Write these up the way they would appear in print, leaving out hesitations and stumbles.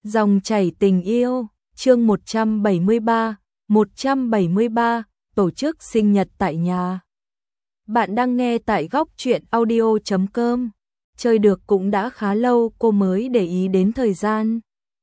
Dòng chảy tình yêu, chương 173, tổ chức sinh nhật tại nhà. Bạn đang nghe tại góc truyện audio.com. Chơi được cũng đã khá lâu cô mới để ý đến thời gian.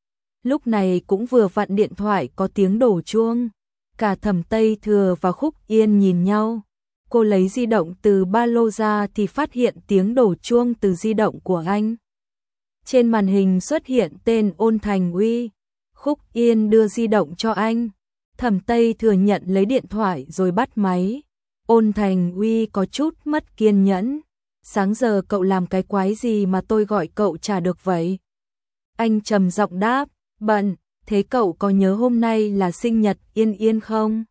Lúc này cũng vừa vặn điện thoại có tiếng đổ chuông. Cả Thẩm Tây Thừa và Khúc Yên nhìn nhau. Cô lấy di động từ ba lô ra thì phát hiện tiếng đổ chuông từ di động của anh. Trên màn hình xuất hiện tên Ôn Thành Uy. Khúc Yên đưa di động cho anh. Thẩm Tây Thừa nhận lấy điện thoại rồi bắt máy. Ôn Thành Uy có chút mất kiên nhẫn. Sáng giờ cậu làm cái quái gì mà tôi gọi cậu chả được vậy? Anh trầm giọng đáp, bận, thế cậu có nhớ hôm nay là sinh nhật Yên Yên không?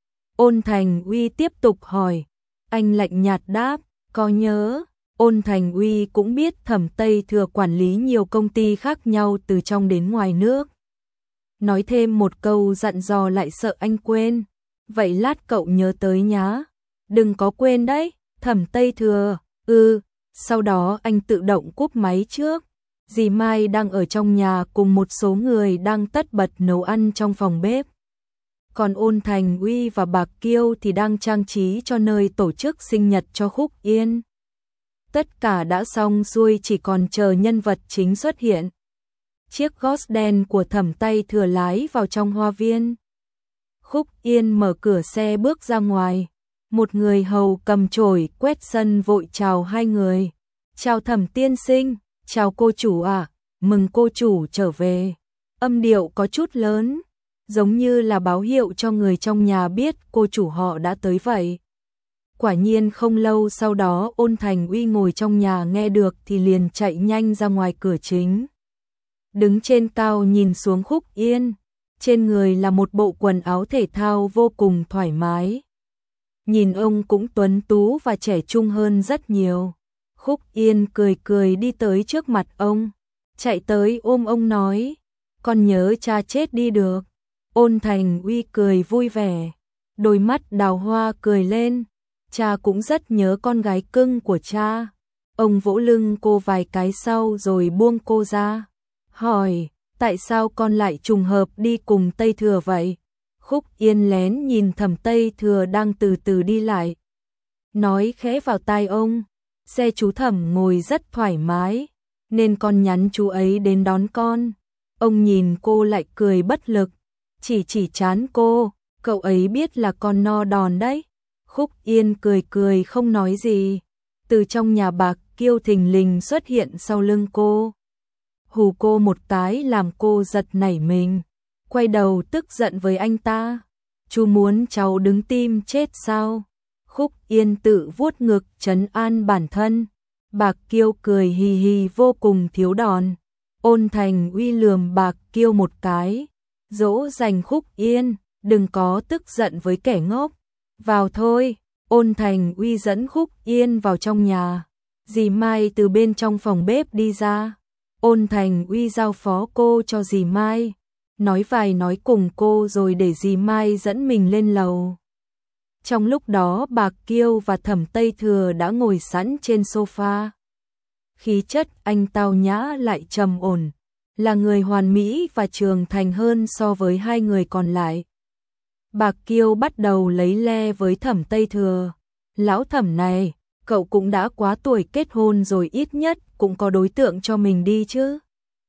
Ôn Thành Uy tiếp tục hỏi. Anh lạnh nhạt đáp, có nhớ. Ôn Thành Uy cũng biết Thẩm Tây Thừa quản lý nhiều công ty khác nhau từ trong đến ngoài nước. Nói thêm một câu dặn dò lại sợ anh quên. Vậy lát cậu nhớ tới nhá. Đừng có quên đấy. Thẩm Tây Thừa, sau đó anh tự động cúp máy trước. Dì Mai đang ở trong nhà cùng một số người đang tất bật nấu ăn trong phòng bếp. Còn Ôn Thành Uy và Bạc Kiêu thì đang trang trí cho nơi tổ chức sinh nhật cho Khúc Yên. Tất cả đã xong xuôi chỉ còn chờ nhân vật chính xuất hiện. Chiếc Ghost đen của Thẩm Tây Thừa lái vào trong hoa viên. Khúc Yên mở cửa xe bước ra ngoài. Một người hầu cầm chổi quét sân vội chào hai người. Chào Thẩm tiên sinh, chào cô chủ ạ, mừng cô chủ trở về. Âm điệu có chút lớn, giống như là báo hiệu cho người trong nhà biết cô chủ họ đã tới vậy. Quả nhiên không lâu sau đó Ôn Thành Uy ngồi trong nhà nghe được thì liền chạy nhanh ra ngoài cửa chính. Đứng trên cao nhìn xuống Khúc Yên, trên người là một bộ quần áo thể thao vô cùng thoải mái. Nhìn ông cũng tuấn tú và trẻ trung hơn rất nhiều. Khúc Yên cười cười đi tới trước mặt ông, chạy tới ôm ông nói, con nhớ cha chết đi được. Ôn Thành Uy cười vui vẻ, đôi mắt đào hoa cười lên, cha cũng rất nhớ con gái cưng của cha. Ông vỗ lưng cô vài cái sau rồi buông cô ra, hỏi, tại sao con lại trùng hợp đi cùng Tây Thừa vậy? Khúc Yên lén nhìn Thẩm Tây Thừa đang từ từ đi lại, nói khẽ vào tai ông, xe chú Thẩm ngồi rất thoải mái, nên con nhắn chú ấy đến đón con. Ông nhìn cô lại cười bất lực, chỉ trán cô, cậu ấy biết là con no đòn đấy. Khúc Yên cười cười không nói gì. Từ trong nhà Bạc Kiêu thình lình xuất hiện sau lưng cô, hù cô một cái làm cô giật nảy mình, quay đầu tức giận với anh ta. Chú muốn cháu đứng tim chết sao? Khúc Yên tự vuốt ngực trấn an bản thân. Bạc Kiêu cười hì hì vô cùng thiếu đòn. Ôn Thành Uy lườm Bạc Kiêu một cái, dỗ dành Khúc Yên, đừng có tức giận với kẻ ngốc. Vào thôi. Ôn Thành Uy dẫn Khúc Yên vào trong nhà. Dì Mai từ bên trong phòng bếp đi ra. Ôn Thành Uy giao phó cô cho dì Mai, nói vài nói cùng cô rồi để dì Mai dẫn mình lên lầu. Trong lúc đó Bạc Kiêu và Thẩm Tây Thừa đã ngồi sẵn trên sofa. Khí chất anh tao nhã lại trầm ổn, là người hoàn mỹ và trưởng thành hơn so với hai người còn lại. Bạc Kiêu bắt đầu lấy le với Thẩm Tây Thừa. Lão Thẩm này, cậu cũng đã quá tuổi kết hôn rồi, ít nhất cũng có đối tượng cho mình đi chứ.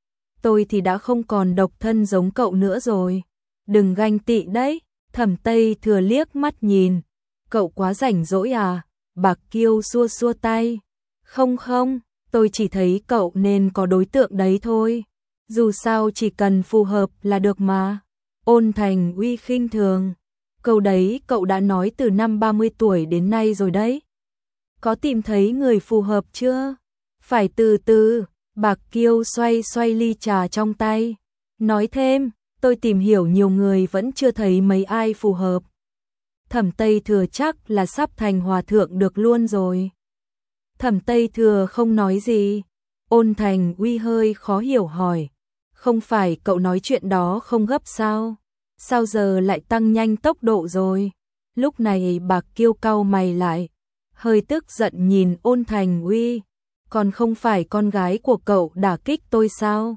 Tôi thì đã không còn độc thân giống cậu nữa rồi. Đừng ganh tị đấy. Thẩm Tây Thừa liếc mắt nhìn. Cậu quá rảnh rỗi à? Bạc Kiêu xua xua tay. Không, tôi chỉ thấy cậu nên có đối tượng đấy thôi. Dù sao chỉ cần phù hợp là được mà. Ôn Thành Uy khinh thường. Câu đấy cậu đã nói từ năm 30 tuổi đến nay rồi đấy. Có tìm thấy người phù hợp chưa? Phải từ từ. Bạc Kiêu xoay xoay ly trà trong tay, nói thêm, tôi tìm hiểu nhiều người vẫn chưa thấy mấy ai phù hợp. Thẩm Tây Thừa chắc là sắp thành hòa thượng được luôn rồi. Thẩm Tây Thừa không nói gì. Ôn Thành Uy hơi khó hiểu hỏi, không phải cậu nói chuyện đó không gấp sao? Sao giờ lại tăng nhanh tốc độ rồi? Lúc này Bạc Kiêu cau mày lại, hơi tức giận nhìn Ôn Thành Uy. Còn không phải con gái của cậu đả kích tôi sao?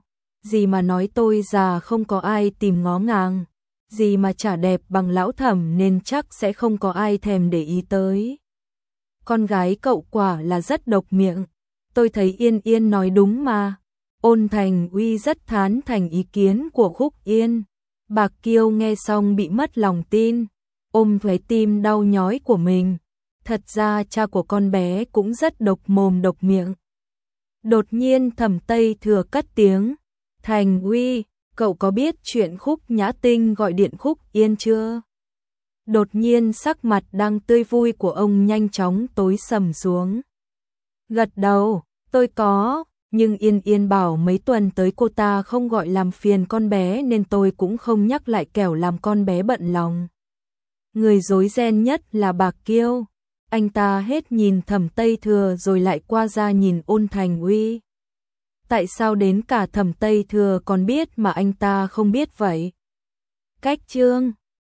gì mà nói tôi già không có ai tìm ngó ngàng, gì mà chả đẹp bằng lão Thẩm nên chắc sẽ không có ai thèm để ý tới. Con gái cậu quả là rất độc miệng, tôi thấy Yên Yên nói đúng mà. Ôn Thành Uy rất thán thành ý kiến của Khúc Yên. Bạc Kiêu nghe xong bị mất lòng tin, ôm lấy tim đau nhói của mình. Thật ra cha của con bé cũng rất độc mồm độc miệng. Đột nhiên Thẩm Tây Thừa cất tiếng, Thành Uy, cậu có biết chuyện Khúc Nhã Tinh gọi điện Khúc Yên chưa? Đột nhiên sắc mặt đang tươi vui của ông nhanh chóng tối sầm xuống. Gật đầu, tôi có, nhưng Yên Yên bảo mấy tuần tới cô ta không gọi làm phiền con bé nên tôi cũng không nhắc lại kẻo làm con bé bận lòng. Người rối ren nhất là Bạc Kiêu. Anh ta hết nhìn Thẩm Tây Thừa rồi lại qua ra nhìn Ôn Thành Uy. Tại sao đến cả Thẩm Tây Thừa còn biết mà anh ta không biết vậy? Cách chương